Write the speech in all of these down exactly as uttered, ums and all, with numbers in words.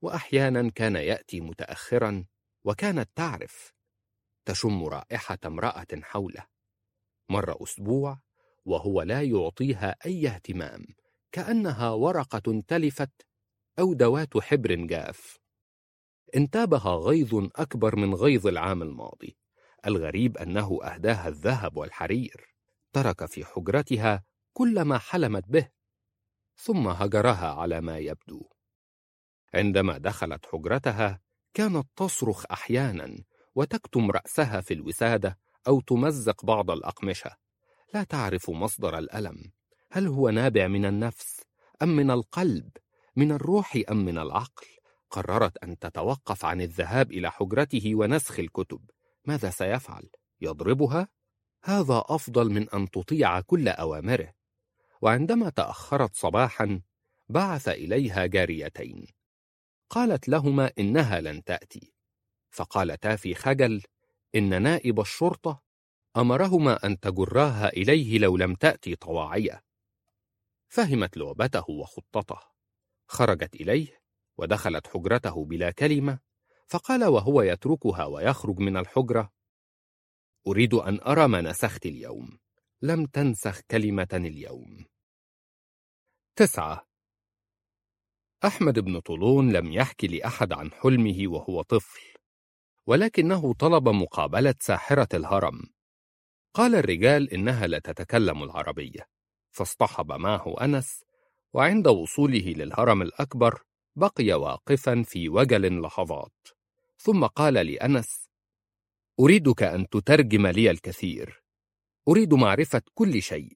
وأحيانا كان يأتي متأخرا، وكانت تعرف، تشم رائحة امرأة حوله. مر أسبوع وهو لا يعطيها أي اهتمام، كأنها ورقة تلفت أو دوات حبر جاف. انتابها غيظ أكبر من غيظ العام الماضي. الغريب أنه أهداها الذهب والحرير، ترك في حجرتها كل ما حلمت به، ثم هجرها على ما يبدو. عندما دخلت حجرتها كانت تصرخ أحيانا وتكتم رأسها في الوسادة أو تمزق بعض الأقمشة. لا تعرف مصدر الألم، هل هو نابع من النفس أم من القلب، من الروح أم من العقل؟ قررت أن تتوقف عن الذهاب إلى حجرته ونسخ الكتب. ماذا سيفعل؟ يضربها؟ هذا أفضل من أن تطيع كل أوامره. وعندما تأخرت صباحا بعث إليها جاريتين، قالت لهما إنها لن تأتي، فقالتا في خجل إن نائب الشرطة أمرهما أن تجراها إليه لو لم تأتي طواعية. فهمت لعبته وخطته، خرجت إليه ودخلت حجرته بلا كلمة، فقال وهو يتركها ويخرج من الحجرة: أريد أن أرى ما نسخت اليوم. لم تنسخ كلمة اليوم. تسعة. أحمد بن طولون لم يحكي لأحد عن حلمه وهو طفل، ولكنه طلب مقابلة ساحرة الهرم. قال الرجال إنها لا تتكلم العربية، فاصطحب معه أنس، وعند وصوله للهرم الأكبر بقي واقفا في وجل لحظات، ثم قال لأنس: أريدك أن تترجم لي الكثير، أريد معرفة كل شيء.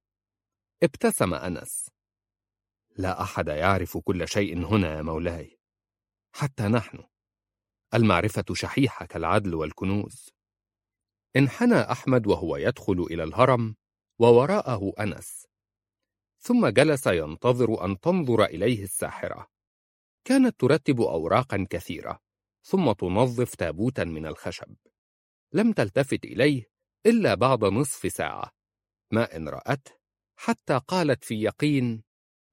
ابتسم أنس: لا أحد يعرف كل شيء هنا يا مولاي، حتى نحن، المعرفة شحيحة كالعدل والكنوز. انحنى أحمد وهو يدخل إلى الهرم، ووراءه أنس، ثم جلس ينتظر أن تنظر إليه الساحرة. كانت ترتب أوراقا كثيرة، ثم تنظف تابوتا من الخشب. لم تلتفت إليه إلا بعد نصف ساعة، ما إن رأته حتى قالت في يقين: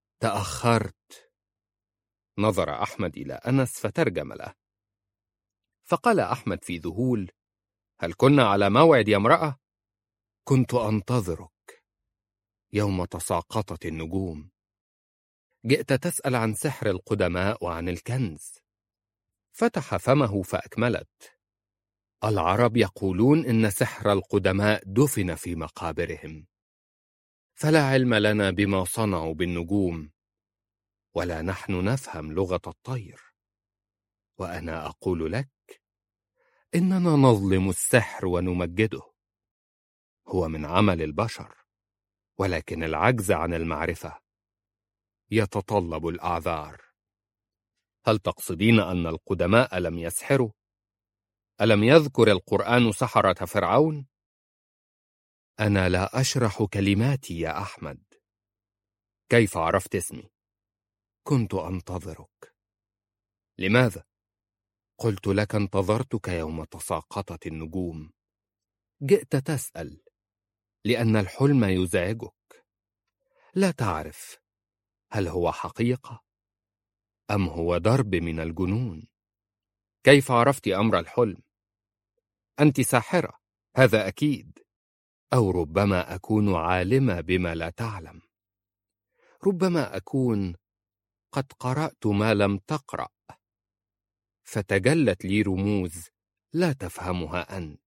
تأخرت. نظر أحمد إلى أنس فترجم له، فقال أحمد في ذهول: هل كنا على موعد يا امرأة؟ كنت أنتظرك يوم تساقطت النجوم. جئت تسأل عن سحر القدماء وعن الكنز. فتح فمه فأكملت: العرب يقولون إن سحر القدماء دفن في مقابرهم، فلا علم لنا بما صنعوا بالنجوم، ولا نحن نفهم لغة الطير. وأنا أقول لك إننا نظلم السحر ونمجده، هو من عمل البشر، ولكن العجز عن المعرفة يتطلب الأعذار. هل تقصدين أن القدماء لم يسحروا؟ ألم يذكر القرآن سحرة فرعون؟ أنا لا أشرح كلماتي يا أحمد. كيف عرفت اسمي؟ كنت أنتظرك. لماذا؟ قلت لك انتظرتك يوم تساقطت النجوم. جئت تسأل لأن الحلم يزعجك، لا تعرف هل هو حقيقة أم هو ضرب من الجنون. كيف عرفت أمر الحلم؟ أنت ساحرة، هذا أكيد، أو ربما أكون عالمة بما لا تعلم، ربما أكون قد قرأت ما لم تقرأ، فتجلت لي رموز لا تفهمها أنت.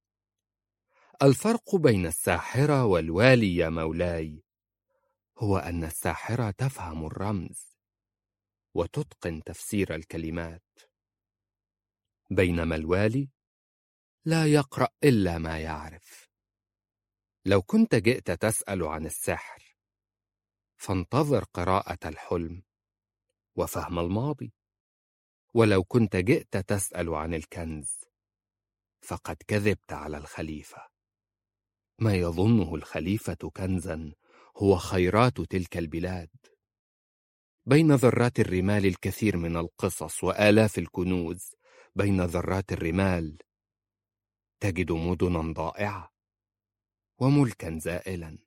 الفرق بين الساحرة والوالي يا مولاي هو أن الساحرة تفهم الرمز وتتقن تفسير الكلمات، بينما الوالي لا يقرأ إلا ما يعرف. لو كنت جئت تسأل عن السحر فانتظر قراءة الحلم وفهم الماضي، ولو كنت جئت تسأل عن الكنز فقد كذبت على الخليفة. ما يظنه الخليفة كنزا هو خيرات تلك البلاد. بين ذرات الرمال الكثير من القصص وآلاف الكنوز، بين ذرات الرمال تجد مدنا ضائعة وملكا زائلا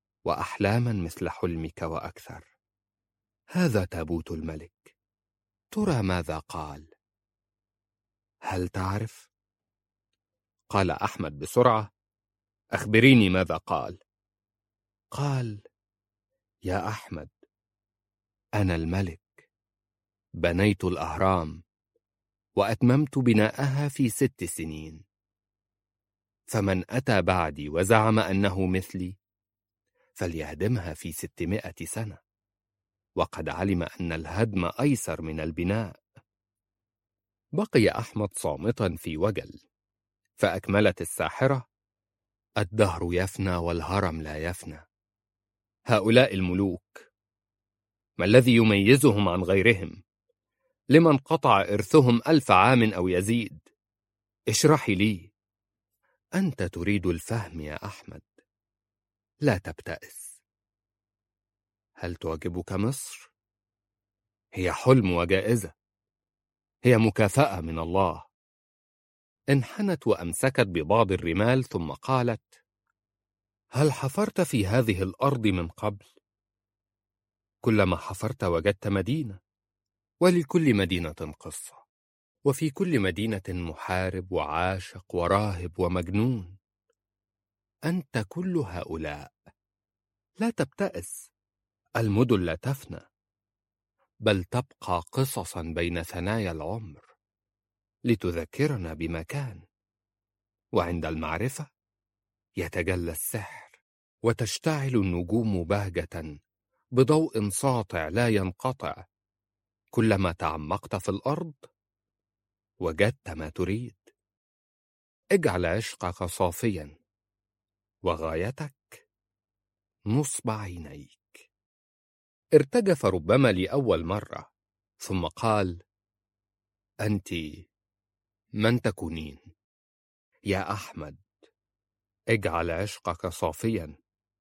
وأحلاما مثل حلمك وأكثر. هذا تابوت الملك، ترى ماذا قال؟ هل تعرف؟ قال أحمد بسرعة: أخبريني ماذا قال. قال: يا أحمد، أنا الملك، بنيت الأهرام وأتممت بناءها في ست سنين، فمن أتى بعدي وزعم أنه مثلي فليهدمها في ستمائة سنة، وقد علم أن الهدم أيسر من البناء. بقي أحمد صامتا في وجل، فأكملت الساحرة: الدهر يفنى والهرم لا يفنى. هؤلاء الملوك ما الذي يميزهم عن غيرهم؟ لما انقطع إرثهم ألف عام أو يزيد؟ اشرحي لي. أنت تريد الفهم يا أحمد، لا تبتئس. هل تعجبك مصر؟ هي حلم وجائزة، هي مكافأة من الله. انحنت وأمسكت ببعض الرمال ثم قالت: هل حفرت في هذه الأرض من قبل؟ كلما حفرت وجدت مدينة، ولكل مدينة قصة، وفي كل مدينة محارب وعاشق وراهب ومجنون. أنت كل هؤلاء. لا تبتئس، المدن لا تفنى، بل تبقى قصصا بين ثنايا العمر لتذكرنا بما كان. وعند المعرفة يتجلى السحر، وتشتعل النجوم بهجة بضوء ساطع لا ينقطع. كلما تعمقت في الأرض وجدت ما تريد. اجعل عشقك صافيا، وغايتك نصب عينيك. ارتجف ربما لأول مرة، ثم قال: أنت من تكونين؟ يا أحمد، اجعل عشقك صافيا،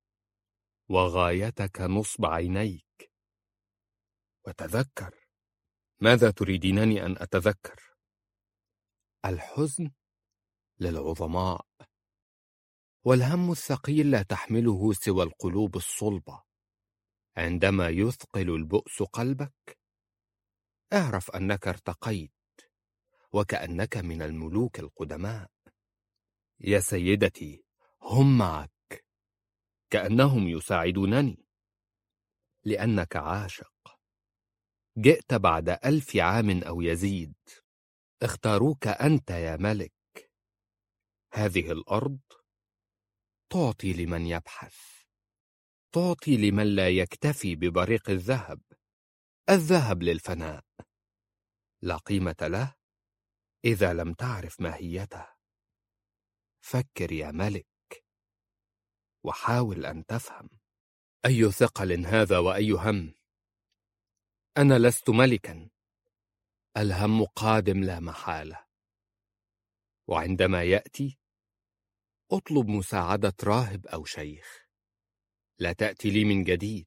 وغايتك نصب عينيك. وتذكر. ماذا تريدينني أن أتذكر؟ الحزن للعظماء، والهم الثقيل لا تحمله سوى القلوب الصلبة. عندما يثقل البؤس قلبك، اعرف أنك ارتقيت، وكأنك من الملوك القدماء. يا سيدتي، هم معك، كأنهم يساعدونني، لأنك عاشق. جئت بعد ألف عام أو يزيد، اختاروك أنت يا ملك. هذه الأرض تعطي لمن يبحث، تعطي لمن لا يكتفي ببريق الذهب. الذهب للفناء، لا قيمة له إذا لم تعرف ماهيته. فكر يا ملك، وحاول أن تفهم. أي ثقل هذا وأي هم؟ أنا لست ملكا، الهم قادم لا محالة، وعندما يأتي اطلب مساعدة راهب أو شيخ. لا تأتي لي من جديد.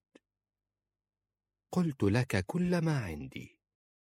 قلت لك كل ما عندي.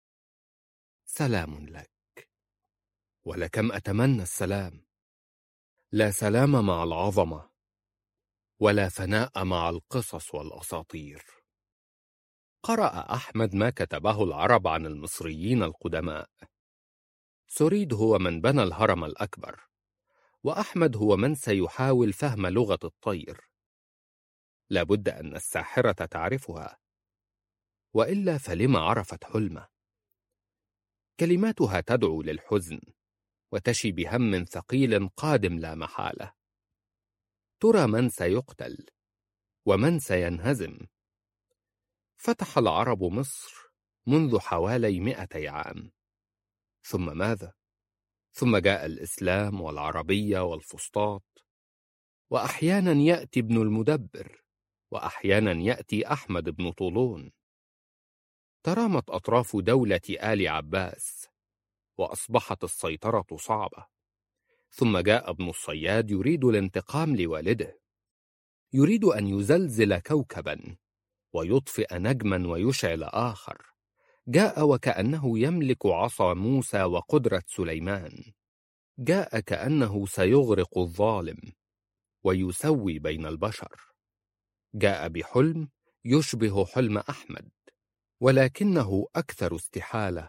سلام لك. ولكم أتمنى السلام. لا سلام مع العظمة، ولا فناء مع القصص والأساطير. قرأ أحمد ما كتبه العرب عن المصريين القدماء. سريد هو من بنى الهرم الأكبر، وأحمد هو من سيحاول فهم لغة الطير. لابد أن الساحرة تعرفها، وإلا فلما عرفت حلمه؟ كلماتها تدعو للحزن، وتشي بهم ثقيل قادم لا محالة. ترى من سيقتل ومن سينهزم؟ فتح العرب مصر منذ حوالي مئتي عام، ثم ماذا؟ ثم جاء الإسلام والعربية والفسطاط، وأحيانا يأتي ابن المدبر، وأحيانا يأتي أحمد بن طولون. ترامت أطراف دولة آل عباس، وأصبحت السيطرة صعبة. ثم جاء ابن الصياد يريد الانتقام لوالده، يريد أن يزلزل كوكبا ويطفئ نجما ويشعل آخر. جاء وكأنه يملك عصا موسى وقدرة سليمان. جاء كأنه سيغرق الظالم ويسوي بين البشر. جاء بحلم يشبه حلم أحمد، ولكنه أكثر استحالة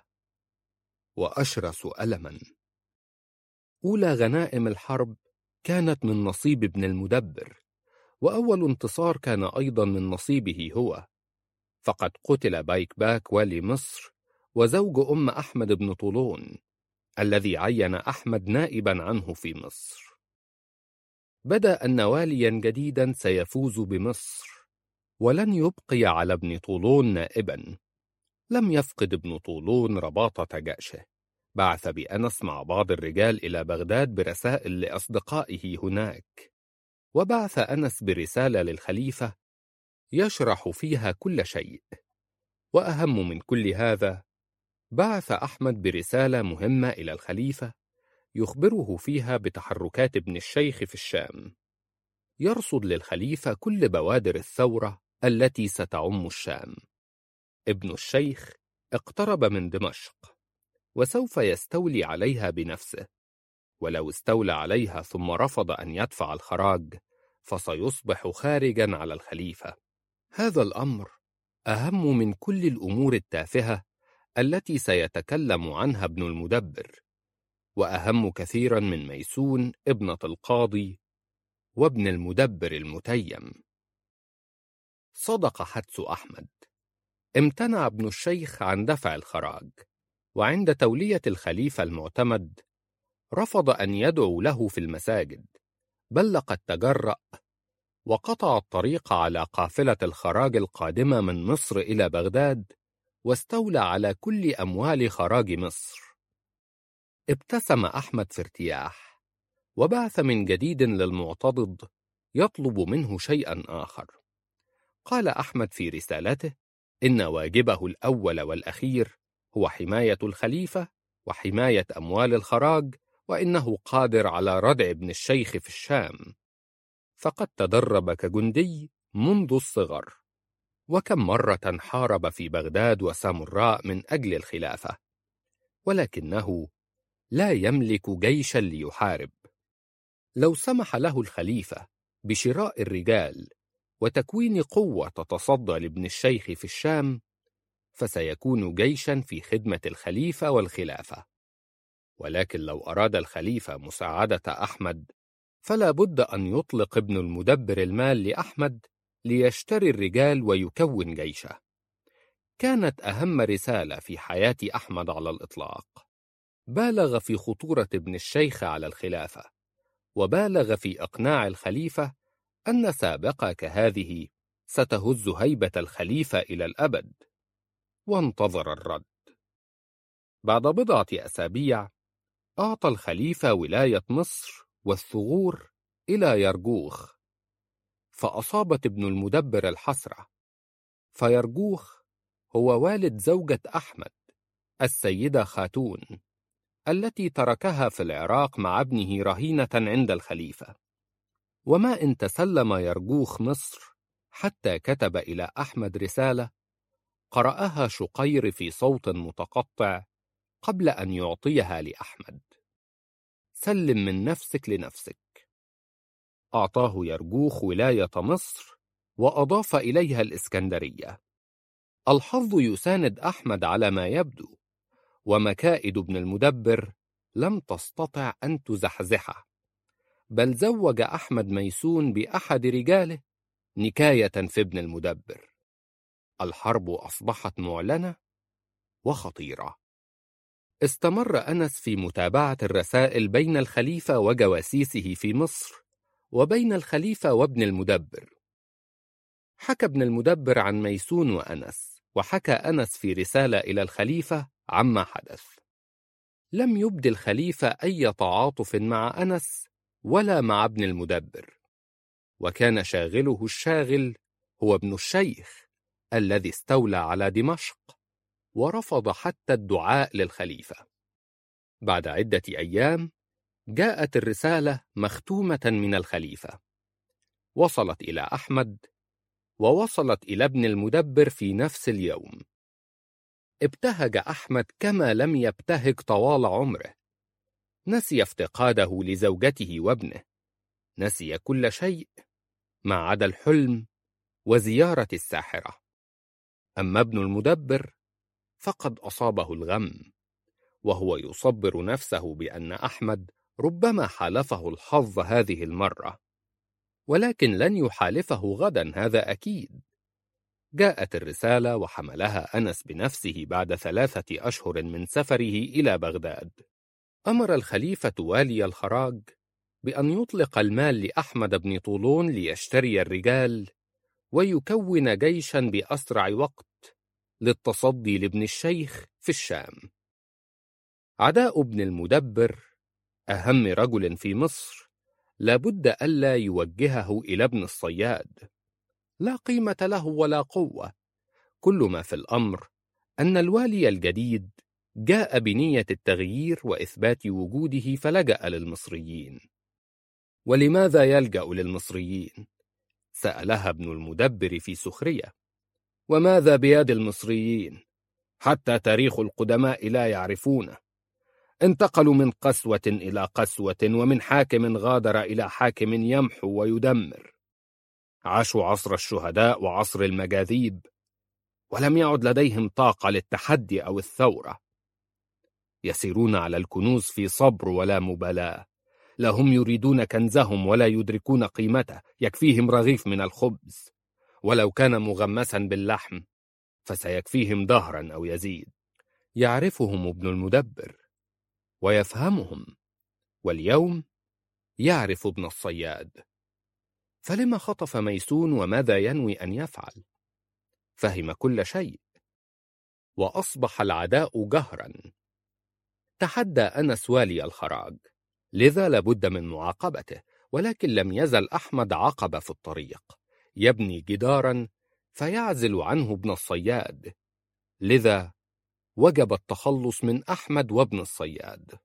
وأشرس ألماً. أولى غنائم الحرب كانت من نصيب ابن المدبر، وأول انتصار كان أيضا من نصيبه هو، فقد قتل بايك باك والي مصر وزوج أم أحمد بن طولون الذي عين أحمد نائبا عنه في مصر. بدأ أن واليا جديدا سيفوز بمصر، ولن يبقي على ابن طولون نائبا. لم يفقد ابن طولون رباطة جأشه. بعث بأنس مع بعض الرجال إلى بغداد برسائل لأصدقائه هناك، وبعث أنس برسالة للخليفة يشرح فيها كل شيء. وأهم من كل هذا، بعث أحمد برسالة مهمة إلى الخليفة يخبره فيها بتحركات ابن الشيخ في الشام، يرصد للخليفة كل بوادر الثورة التي ستعم الشام. ابن الشيخ اقترب من دمشق، وسوف يستولي عليها بنفسه، ولو استولى عليها ثم رفض أن يدفع الخراج فسيصبح خارجا على الخليفة. هذا الأمر أهم من كل الأمور التافهة التي سيتكلم عنها ابن المدبر، وأهم كثيرا من ميسون ابنة القاضي وابن المدبر المتيم. صدق حدس أحمد. امتنع ابن الشيخ عن دفع الخراج، وعند تولية الخليفة المعتمد رفض أن يدعو له في المساجد، بل لقد تجرأ وقطع الطريق على قافلة الخراج القادمة من مصر إلى بغداد، واستولى على كل أموال خراج مصر. ابتسم أحمد في ارتياح، وبعث من جديد للمعتضد يطلب منه شيئا آخر. قال أحمد في رسالته إن واجبه الأول والأخير هو حماية الخليفة وحماية أموال الخراج، وإنه قادر على ردع ابن الشيخ في الشام، فقد تدرب كجندي منذ الصغر، وكم مرة حارب في بغداد وسامراء من أجل الخلافة، ولكنه لا يملك جيشا ليحارب. لو سمح له الخليفة بشراء الرجال وتكوين قوة تتصدى لابن الشيخ في الشام، فسيكون جيشا في خدمة الخليفة والخلافة. ولكن لو أراد الخليفة مساعدة أحمد، فلا بد أن يطلق ابن المدبر المال لأحمد ليشتري الرجال ويكون جيشه. كانت أهم رسالة في حياة أحمد على الإطلاق. بالغ في خطورة ابن الشيخ على الخلافة، وبالغ في إقناع الخليفة أن سابقة كهذه ستهز هيبة الخليفة إلى الأبد، وانتظر الرد. بعد بضعة أسابيع أعطى الخليفة ولاية مصر والثغور إلى يرجوخ، فأصابت ابن المدبر الحسرة. فيرجوخ هو والد زوجة أحمد السيدة خاتون، التي تركها في العراق مع ابنه رهينة عند الخليفة. وما إن تسلم يرجوخ مصر حتى كتب إلى أحمد رسالة قرأها شقير في صوت متقطع قبل أن يعطيها لأحمد: سلم من نفسك لنفسك. أعطاه يرجوخ ولاية مصر، وأضاف إليها الإسكندرية. الحظ يساند أحمد على ما يبدو، ومكائد ابن المدبر لم تستطع أن تزحزحه، بل زوج أحمد ميسون بأحد رجاله نكاية في ابن المدبر. الحرب أصبحت معلنة وخطيرة. استمر أنس في متابعة الرسائل بين الخليفة وجواسيسه في مصر، وبين الخليفة وابن المدبر. حكى ابن المدبر عن ميسون وأنس، وحكى أنس في رسالة إلى الخليفة عما حدث. لم يبد الخليفة أي تعاطف مع أنس ولا مع ابن المدبر، وكان شاغله الشاغل هو ابن الشيخ الذي استولى على دمشق ورفض حتى الدعاء للخليفة. بعد عدة أيام جاءت الرسالة مختومة من الخليفة، وصلت إلى أحمد ووصلت إلى ابن المدبر في نفس اليوم. ابتهج أحمد كما لم يبتهج طوال عمره، نسي افتقاده لزوجته وابنه، نسي كل شيء ما عدا الحلم وزيارة الساحرة. أما ابن المدبر فقد أصابه الغم، وهو يصبر نفسه بأن أحمد ربما حالفه الحظ هذه المرة، ولكن لن يحالفه غدا، هذا أكيد. جاءت الرسالة وحملها أنس بنفسه بعد ثلاثة أشهر من سفره إلى بغداد. أمر الخليفة والي الخراج بأن يطلق المال لأحمد بن طولون ليشتري الرجال ويكون جيشا بأسرع وقت للتصدي لابن الشيخ في الشام. عداء ابن المدبر أهم رجل في مصر لابد ألا يوجهه إلى ابن الصياد، لا قيمة له ولا قوة. كل ما في الأمر أن الوالي الجديد جاء بنية التغيير وإثبات وجوده فلجأ للمصريين. ولماذا يلجأ للمصريين؟ سألها ابن المدبر في سخرية. وماذا بيد المصريين؟ حتى تاريخ القدماء لا يعرفونه. انتقلوا من قسوة إلى قسوة، ومن حاكم غادر إلى حاكم يمحو ويدمر. عاشوا عصر الشهداء وعصر المجاذيب، ولم يعد لديهم طاقة للتحدي أو الثورة. يسيرون على الكنوز في صبر ولا مبالاة، لا هم يريدون كنزهم ولا يدركون قيمته، يكفيهم رغيف من الخبز، ولو كان مغمسا باللحم فسيكفيهم دهرا أو يزيد. يعرفهم ابن المدبر ويفهمهم، واليوم يعرف ابن الصياد. فلما خطف ميسون وماذا ينوي أن يفعل؟ فهم كل شيء، وأصبح العداء جهرا. تحدى أنس والي الخراج، لذا لابد من معاقبته، ولكن لم يزل أحمد عقبة في الطريق، يبني جدارا فيعزل عنه ابن الصياد، لذا وجب التخلص من أحمد وابن الصياد.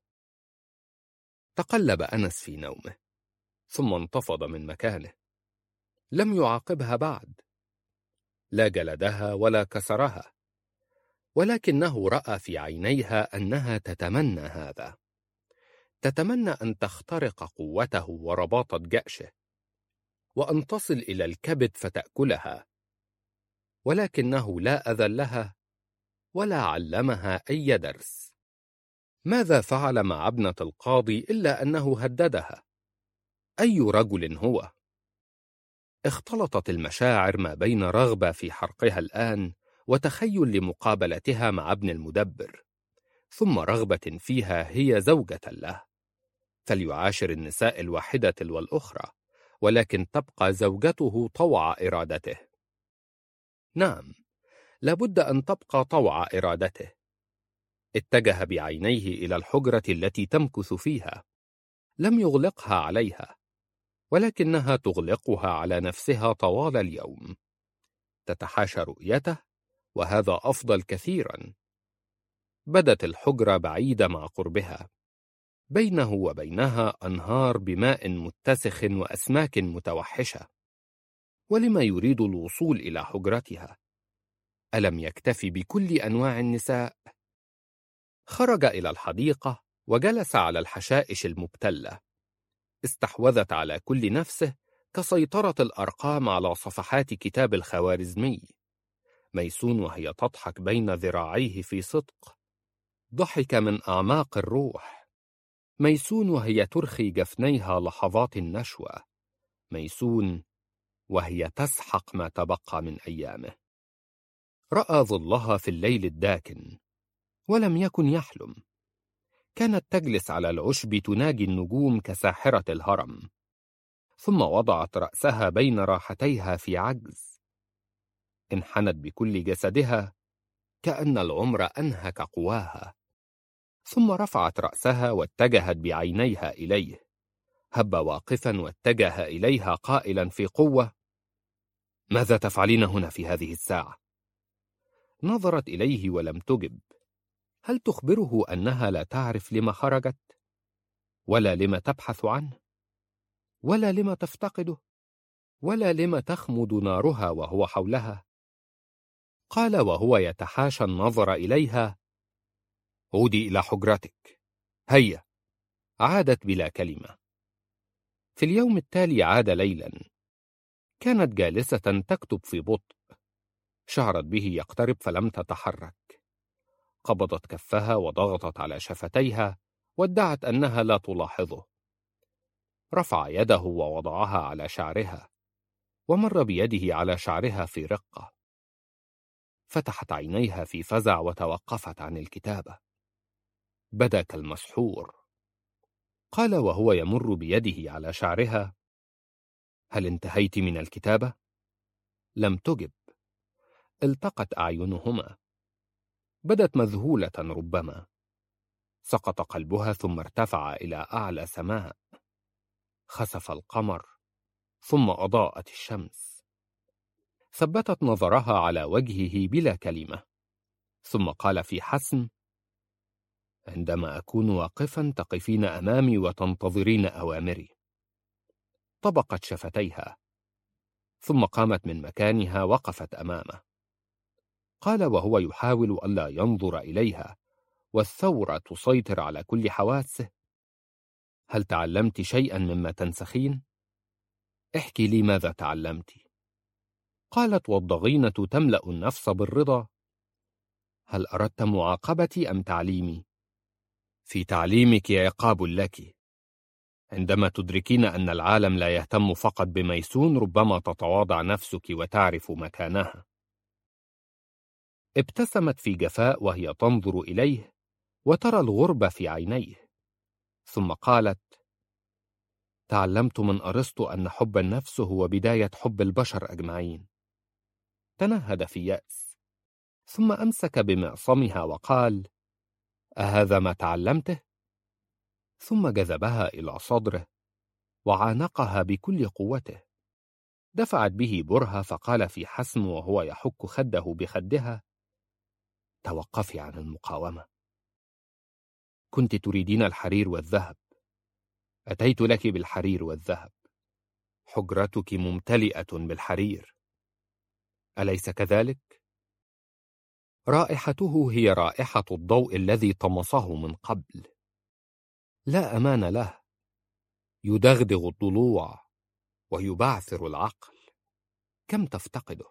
تقلب أنس في نومه، ثم انتفض من مكانه. لم يعاقبها بعد، لا جلدها ولا كسرها، ولكنه رأى في عينيها أنها تتمنى هذا، تتمنى أن تخترق قوته ورباطة جأشه، وأن تصل إلى الكبد فتأكلها، ولكنه لا أذلها ولا علمها أي درس. ماذا فعل مع ابنة القاضي إلا أنه هددها؟ أي رجل هو؟ اختلطت المشاعر ما بين رغبة في حرقها الآن وتخيل لمقابلتها مع ابن المدبر، ثم رغبة فيها هي زوجة له، فليعاشر النساء الواحدة تلو الأخرى، ولكن تبقى زوجته طوع إرادته. نعم، لابد أن تبقى طوع إرادته. اتجه بعينيه إلى الحجرة التي تمكث فيها، لم يغلقها عليها، ولكنها تغلقها على نفسها طوال اليوم. تتحاشى رؤيته، وهذا أفضل كثيرا. بدت الحجرة بعيدة مع قربها، بينه وبينها أنهار بماء متسخ وأسماك متوحشة. ولما يريد الوصول إلى حجرتها؟ ألم يكتفي بكل أنواع النساء؟ خرج إلى الحديقة وجلس على الحشائش المبتلة. استحوذت على كل نفسه كسيطرة الأرقام على صفحات كتاب الخوارزمي. ميسون وهي تضحك بين ذراعيه في صدق، ضحك من أعماق الروح. ميسون وهي ترخي جفنيها لحظات النشوة. ميسون وهي تسحق ما تبقى من أيامه. رأى ظلها في الليل الداكن، ولم يكن يحلم. كانت تجلس على العشب تناجي النجوم كساحرة الهرم، ثم وضعت رأسها بين راحتيها في عجز. انحنت بكل جسدها كأن العمر أنهك قواها، ثم رفعت رأسها واتجهت بعينيها إليه. هب واقفا واتجه إليها قائلا في قوة: ماذا تفعلين هنا في هذه الساعة؟ نظرت إليه ولم تجب. هل تخبره أنها لا تعرف لما خرجت؟ ولا لما تبحث عنه؟ ولا لما تفتقده؟ ولا لما تخمد نارها وهو حولها؟ قال وهو يتحاشى النظر إليها: عودي إلى حجرتك، هيا. عادت بلا كلمة. في اليوم التالي عاد ليلا. كانت جالسة تكتب في بطء، شعرت به يقترب فلم تتحرك. قبضت كفها وضغطت على شفتيها وادعت أنها لا تلاحظه. رفع يده ووضعها على شعرها ومر بيده على شعرها في رقة. فتحت عينيها في فزع وتوقفت عن الكتابة. بدا كالمسحور. قال وهو يمر بيده على شعرها: هل انتهيت من الكتابة؟ لم تجب. التقت أعينهما. بدت مذهولة ربما. سقط قلبها ثم ارتفع إلى أعلى سماء. خسف القمر ثم أضاءت الشمس. ثبتت نظرها على وجهه بلا كلمة، ثم قال في حسم: عندما أكون واقفا تقفين أمامي وتنتظرين أوامري. طبقت شفتيها ثم قامت من مكانها وقفت أمامه. قال وهو يحاول ألا ينظر إليها والثورة تسيطر على كل حواسه: هل تعلمت شيئا مما تنسخين؟ احكي لي ماذا تعلمت. قالت والضغينة تملأ النفس بالرضا: هل أردت معاقبتي أم تعليمي؟ في تعليمك عقاب لك. عندما تدركين أن العالم لا يهتم فقط بميسون ربما تتواضع نفسك وتعرف مكانها. ابتسمت في جفاء وهي تنظر إليه وترى الغربة في عينيه، ثم قالت: تعلمت من أرسطو أن حب النفس هو بداية حب البشر أجمعين. تنهد في يأس، ثم أمسك بمعصمها وقال: أهذا ما تعلمته؟ ثم جذبها إلى صدره وعانقها بكل قوته. دفعت به برهة فقال في حسم وهو يحك خده بخدها: توقفي عن المقاومة. كنت تريدين الحرير والذهب، أتيت لك بالحرير والذهب. حجرتك ممتلئة بالحرير، أليس كذلك؟ رائحته هي رائحة الضوء الذي طمسه من قبل. لا أمان له، يدغدغ الضلوع ويبعثر العقل. كم تفتقده؟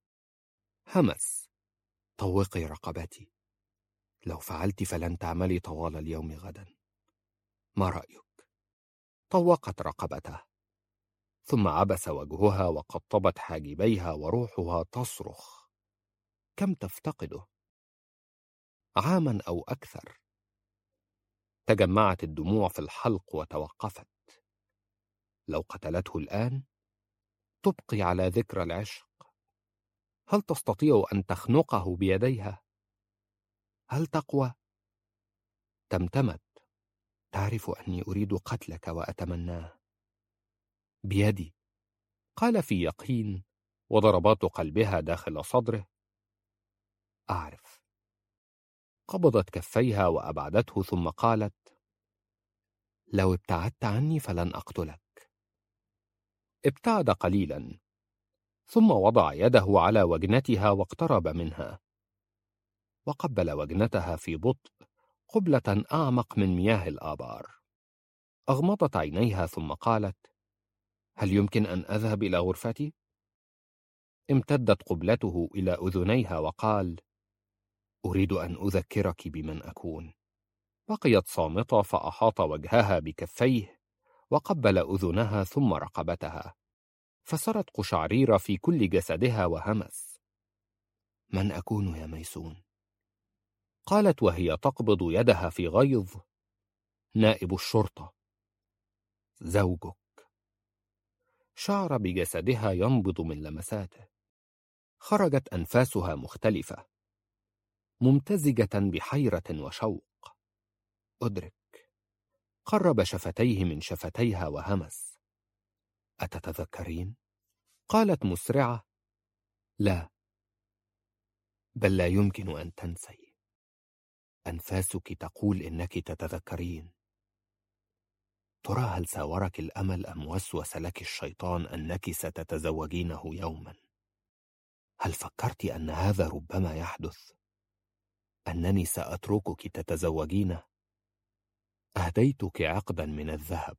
همس: طوقي رقبتي. لو فعلت فلن تعملي طوال اليوم غدا. ما رأيك؟ طوقت رقبته، ثم عبس وجهها وقطبت حاجبيها وروحها تصرخ. كم تفتقده؟ عاما أو أكثر. تجمعت الدموع في الحلق وتوقفت. لو قتلته الآن تبقي على ذكرى العشق. هل تستطيع أن تخنقه بيديها؟ هل تقوى؟ تمتمت: تعرف أني أريد قتلك وأتمناه. بيدي، قال في يقين، وضربات قلبها داخل صدره: أعرف. قبضت كفيها وأبعدته ثم قالت: لو ابتعدت عني فلن أقتلك. ابتعد قليلا ثم وضع يده على وجنتها واقترب منها وقبل وجنتها في بطء قبلة أعمق من مياه الآبار. أغمضت عينيها ثم قالت: هل يمكن أن أذهب إلى غرفتي؟ امتدت قبلته إلى أذنيها وقال: أريد أن أذكرك بمن أكون. بقيت صامتة فأحاط وجهها بكفيه وقبل أذنها ثم رقبتها، فسرت قشعريرة في كل جسدها وهمس: من أكون يا ميسون؟ قالت وهي تقبض يدها في غيظ: نائب الشرطة، زوجك. شعر بجسدها ينبض من لمساته. خرجت أنفاسها مختلفة، ممتزجة بحيرة وشوق. أدرك. قرب شفتيه من شفتيها وهمس: أتتذكرين؟ قالت مسرعة: لا، بل لا يمكن أن تنسي. أنفاسك تقول إنك تتذكرين. ترى هل ساورك الأمل أم وسوس لك الشيطان أنك ستتزوجينه يوما؟ هل فكرت أن هذا ربما يحدث؟ أنني سأتركك تتزوجينه؟ أهديتك عقدا من الذهب،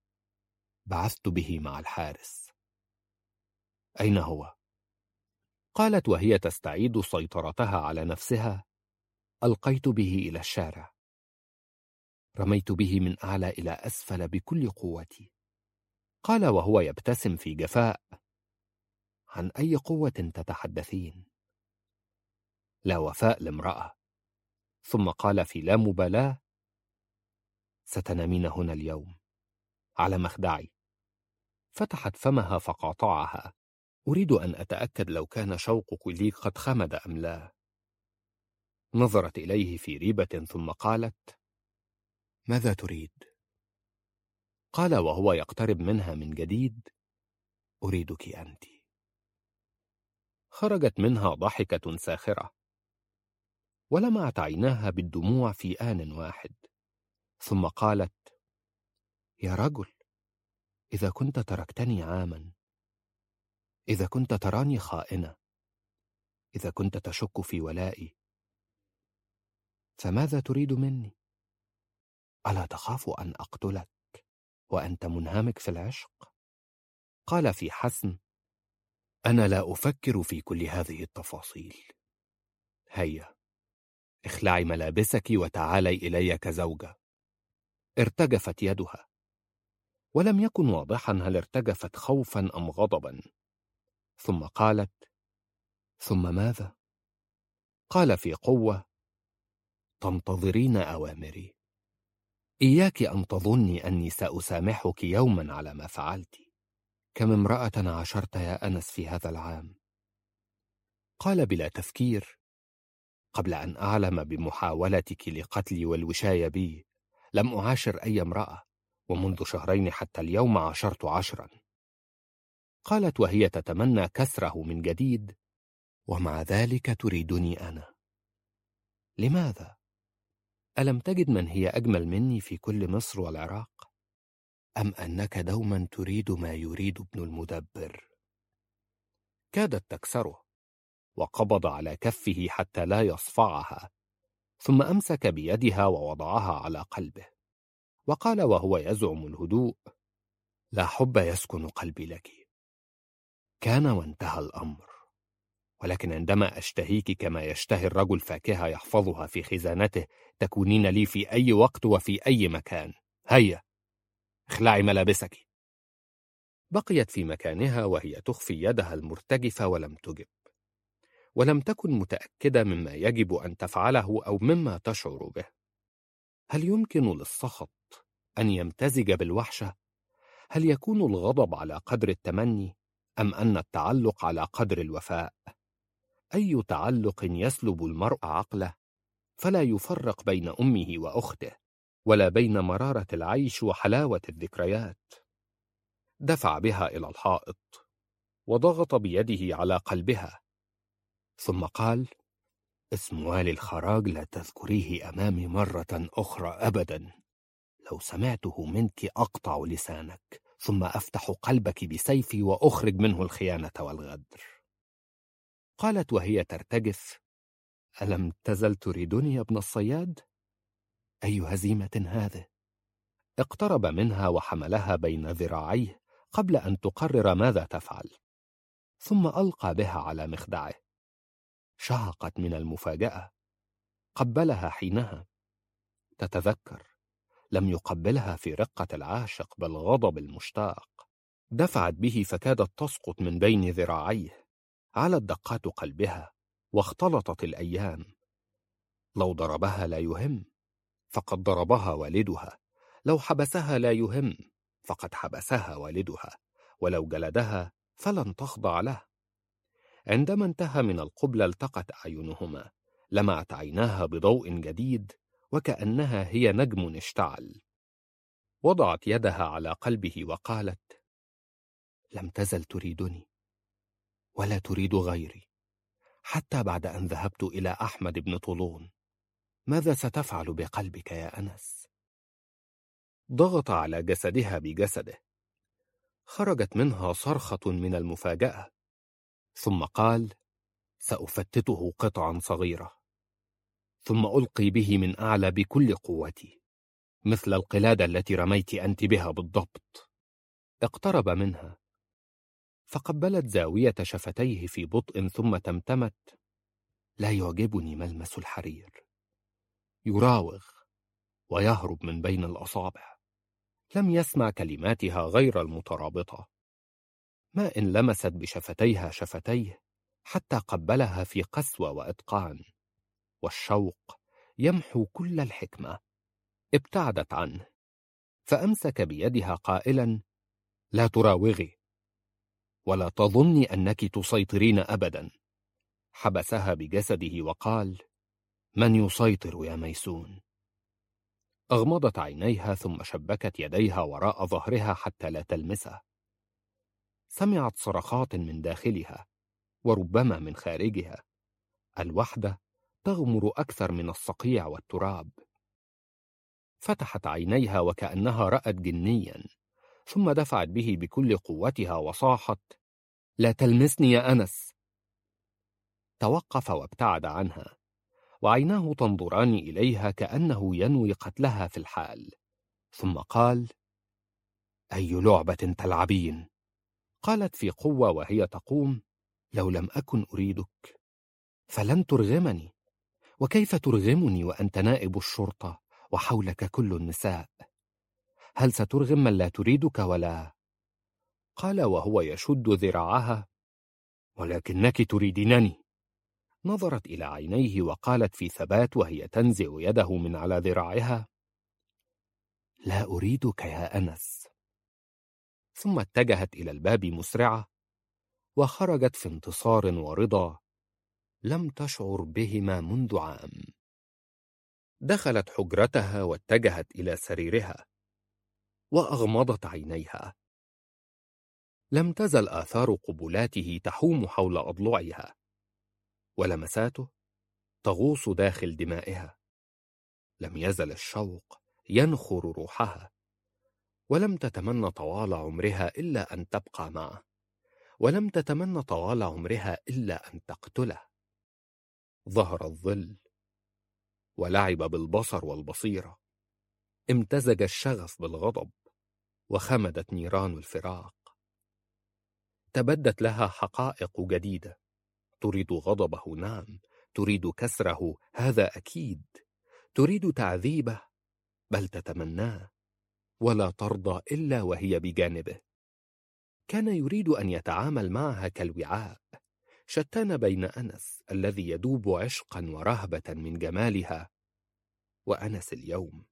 بعثت به مع الحارس. أين هو؟ قالت وهي تستعيد سيطرتها على نفسها: ألقيت به إلى الشارع، رميت به من أعلى إلى أسفل بكل قوتي. قال وهو يبتسم في جفاء: عن أي قوة تتحدثين؟ لا وفاء لامرأة. ثم قال في لا مبالاة: ستنامين هنا اليوم على مخدعي. فتحت فمها فقاطعها. أريد أن أتأكد لو كان شوقك لي قد خمد أم لا. نظرت إليه في ريبة ثم قالت: ماذا تريد؟ قال وهو يقترب منها من جديد: أريدك أنت. خرجت منها ضحكة ساخرة، ولمعت عيناها بالدموع في آن واحد، ثم قالت: يا رجل، إذا كنت تركتني عاما، إذا كنت تراني خائنة، إذا كنت تشك في ولائي، فماذا تريد مني؟ ألا تخاف أن أقتلك وأنت منهمك في العشق؟ قال في حسم: أنا لا أفكر في كل هذه التفاصيل. هيا، اخلعي ملابسك وتعالي إلي كزوجة. ارتجفت يدها، ولم يكن واضحا هل ارتجفت خوفا أم غضبا. ثم قالت: ثم ماذا؟ قال في قوة: تنتظرين أوامري. إياك أن تظني أني سأسامحك يوما على ما فعلت. كم امرأة عاشرت يا أنس في هذا العام؟ قال بلا تفكير: قبل أن أعلم بمحاولتك لقتلي والوشاية بي لم أعاشر أي امرأة، ومنذ شهرين حتى اليوم عاشرت عشرا. قالت وهي تتمنى كسره من جديد: ومع ذلك تريدني أنا؟ لماذا؟ ألم تجد من هي أجمل مني في كل مصر والعراق؟ أم أنك دوما تريد ما يريد ابن المدبر؟ كادت تكسره، وقبض على كفه حتى لا يصفعها، ثم أمسك بيدها ووضعها على قلبه، وقال وهو يزعم الهدوء: لا حب يسكن قلبي لك. كان وانتهى الأمر، ولكن عندما أشتهيك كما يشتهي الرجل فاكهة يحفظها في خزانته، تكونين لي في أي وقت وفي أي مكان. هيا، اخلعي ملابسك. بقيت في مكانها وهي تخفي يدها المرتجفة ولم تجب، ولم تكن متأكدة مما يجب أن تفعله أو مما تشعر به. هل يمكن للسخط أن يمتزج بالوحشة؟ هل يكون الغضب على قدر التمني، أم أن التعلق على قدر الوفاء؟ أي تعلق يسلب المرء عقله، فلا يفرق بين أمه وأخته، ولا بين مرارة العيش وحلاوة الذكريات. دفع بها إلى الحائط، وضغط بيده على قلبها، ثم قال: اسم والي الخراج لا تذكريه أمامي مرة أخرى أبدا. لو سمعته منك أقطع لسانك، ثم أفتح قلبك بسيفي وأخرج منه الخيانة والغدر. قالت وهي ترتجف: ألم تزل تريدني يا ابن الصياد؟ أي هزيمة هذه؟ اقترب منها وحملها بين ذراعيه قبل أن تقرر ماذا تفعل، ثم ألقى بها على مخدعه. شهقت من المفاجأة. قبلها حينها. تتذكر، لم يقبلها في رقة العاشق بل غضب المشتاق. دفعت به فكادت تسقط من بين ذراعيه. علت دقات قلبها، واختلطت الأيام. لو ضربها لا يهم، فقد ضربها والدها. لو حبسها لا يهم، فقد حبسها والدها. ولو جلدها فلن تخضع له. عندما انتهى من القبلة التقت أعينهما. لمعت عيناها بضوء جديد، وكأنها هي نجم اشتعل. وضعت يدها على قلبه وقالت: لم تزل تريدني، ولا تريد غيري، حتى بعد أن ذهبت إلى أحمد بن طولون. ماذا ستفعل بقلبك يا أنس؟ ضغط على جسدها بجسده. خرجت منها صرخة من المفاجأة، ثم قال: سأفتته قطعا صغيرة، ثم ألقي به من أعلى بكل قوتي، مثل القلادة التي رميت أنت بها بالضبط. اقترب منها. فقبلت زاوية شفتيه في بطء ثم تمتمت: لا يعجبني ملمس الحرير. يراوغ ويهرب من بين الأصابع. لم يسمع كلماتها غير المترابطة. ما إن لمست بشفتيها شفتيه حتى قبلها في قسوة وإتقان، والشوق يمحو كل الحكمة. ابتعدت عنه فأمسك بيدها قائلا: لا تراوغي ولا تظني أنك تسيطرين أبدا. حبسها بجسده وقال: من يسيطر يا ميسون؟ أغمضت عينيها ثم شبكت يديها وراء ظهرها حتى لا تلمسه. سمعت صرخات من داخلها وربما من خارجها. الوحدة تغمر أكثر من الصقيع والتراب. فتحت عينيها وكأنها رأت جنيا، ثم دفعت به بكل قوتها وصاحت: لا تلمسني يا أنس. توقف وابتعد عنها، وعيناه تنظران إليها كأنه ينوي قتلها في الحال. ثم قال: أي لعبة تلعبين؟ قالت في قوة وهي تقوم: لو لم أكن أريدك فلن ترغمني. وكيف ترغمني وأنت نائب الشرطة وحولك كل النساء؟ هل سترغم من لا تريدك ولا؟ قال وهو يشد ذراعها: ولكنك تريدينني. نظرت إلى عينيه وقالت في ثبات وهي تنزع يده من على ذراعها: لا أريدك يا أنس. ثم اتجهت إلى الباب مسرعة، وخرجت في انتصار ورضا لم تشعر بهما منذ عام. دخلت حجرتها واتجهت إلى سريرها، وأغمضت عينيها. لم تزل آثار قبلاته تحوم حول أضلعها، ولمساته تغوص داخل دمائها. لم يزل الشوق ينخر روحها، ولم تتمنى طوال عمرها إلا أن تبقى معه، ولم تتمنى طوال عمرها إلا أن تقتله. ظهر الظل ولعب بالبصر والبصيرة. امتزج الشغف بالغضب، وخمدت نيران الفراق. تبدت لها حقائق جديدة. تريد غضبه، نعم. تريد كسره، هذا أكيد. تريد تعذيبه، بل تتمناه، ولا ترضى إلا وهي بجانبه. كان يريد أن يتعامل معها كالوعاء. شتان بين أنس الذي يدوب عشقا ورهبة من جمالها وأنس اليوم،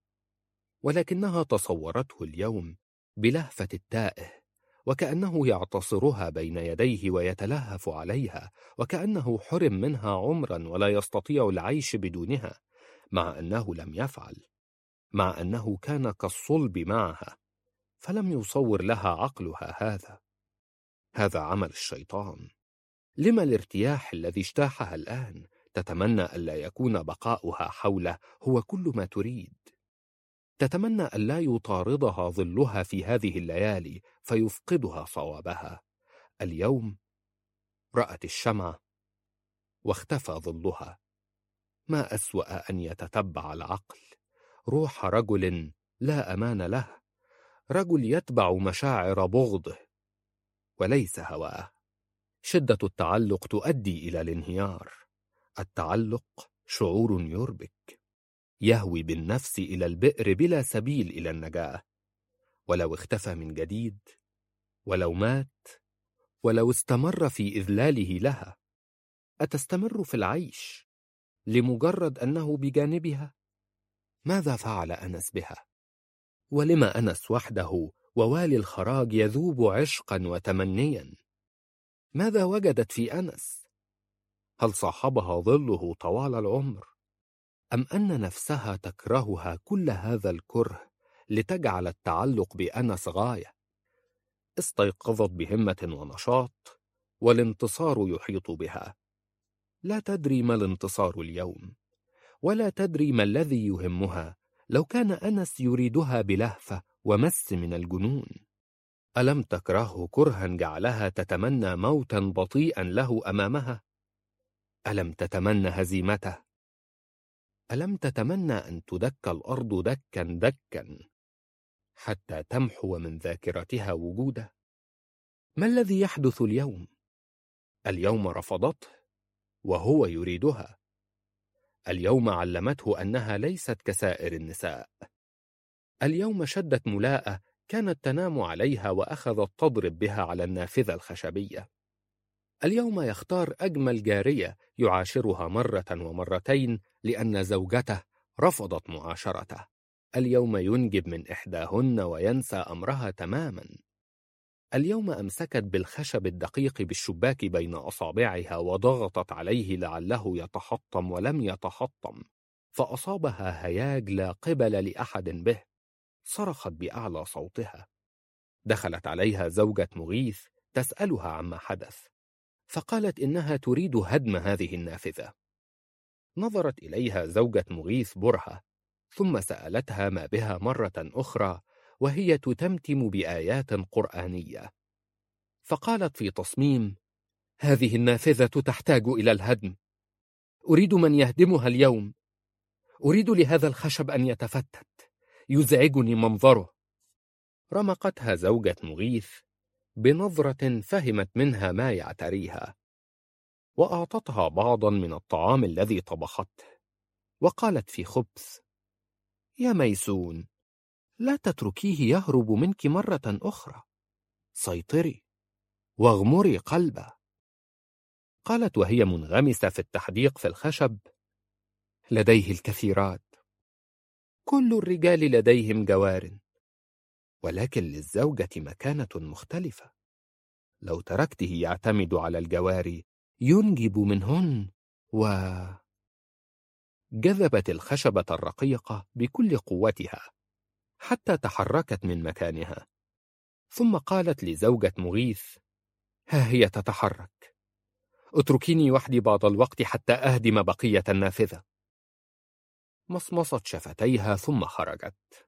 ولكنها تصورته اليوم بلهفة التائه، وكأنه يعتصرها بين يديه ويتلهف عليها، وكأنه حرم منها عمرا ولا يستطيع العيش بدونها، مع أنه لم يفعل، مع أنه كان كالصلب معها، فلم يصور لها عقلها هذا. هذا عمل الشيطان. لما الارتياح الذي اجتاحها الآن؟ تتمنى ألا يكون بقاؤها حوله هو كل ما تريد. تتمنى ألا يطاردها ظلها في هذه الليالي فيفقدها صوابها. اليوم رأت الشمعة واختفى ظلها. ما أسوأ أن يتتبع العقل روح رجل لا أمان له، رجل يتبع مشاعر بغضه وليس هواه. شدة التعلق تؤدي إلى الانهيار. التعلق شعور يربك، يهوي بالنفس إلى البئر بلا سبيل إلى النجاة. ولو اختفى من جديد، ولو مات، ولو استمر في إذلاله لها، أتستمر في العيش لمجرد أنه بجانبها؟ ماذا فعل أنس بها؟ ولما أنس وحده ووالي الخراج يذوب عشقا وتمنيا؟ ماذا وجدت في أنس؟ هل صاحبها ظله طوال العمر؟ أم أن نفسها تكرهها كل هذا الكره لتجعل التعلق بأنس غاية؟ استيقظت بهمة ونشاط، والانتصار يحيط بها. لا تدري ما الانتصار اليوم، ولا تدري ما الذي يهمها. لو كان أنس يريدها بلهفة ومس من الجنون. ألم تكرهه كرها جعلها تتمنى موتا بطيئا له أمامها؟ ألم تتمنى هزيمته؟ ألم تتمنى أن تدك الأرض دكا دكا حتى تمحو من ذاكرتها وجوده؟ ما الذي يحدث اليوم؟ اليوم رفضته وهو يريدها. اليوم علمته أنها ليست كسائر النساء. اليوم شدت ملاءة كانت تنام عليها وأخذت تضرب بها على النافذة الخشبية. اليوم يختار أجمل جارية يعاشرها مرة ومرتين لأن زوجته رفضت معاشرته. اليوم ينجب من إحداهن وينسى أمرها تماما. اليوم أمسكت بالخشب الدقيق بالشباك بين أصابعها وضغطت عليه لعله يتحطم ولم يتحطم، فأصابها هياج لا قبل لأحد به. صرخت بأعلى صوتها. دخلت عليها زوجة مغيث تسألها عما حدث، فقالت إنها تريد هدم هذه النافذة. نظرت إليها زوجة مغيث برهة، ثم سألتها ما بها مرة أخرى وهي تتمتم بآيات قرآنية، فقالت في تصميم: هذه النافذة تحتاج إلى الهدم. أريد من يهدمها اليوم. أريد لهذا الخشب أن يتفتت، يزعجني منظره. رمقتها زوجة مغيث بنظرة فهمت منها ما يعتريها، وأعطتها بعضا من الطعام الذي طبخته، وقالت في خبث: يا ميسون، لا تتركيه يهرب منك مرة أخرى. سيطري واغمري قلبه. قالت وهي منغمسة في التحديق في الخشب: لديه الكثيرات. كل الرجال لديهم جوار، ولكن للزوجة مكانة مختلفة. لو تركته يعتمد على الجواري ينجب منهن. و جذبت الخشبة الرقيقة بكل قوتها حتى تحركت من مكانها، ثم قالت لزوجة مغيث: ها هي تتحرك. اتركيني وحدي بعض الوقت حتى أهدم بقية النافذة. مصمصت شفتيها ثم خرجت.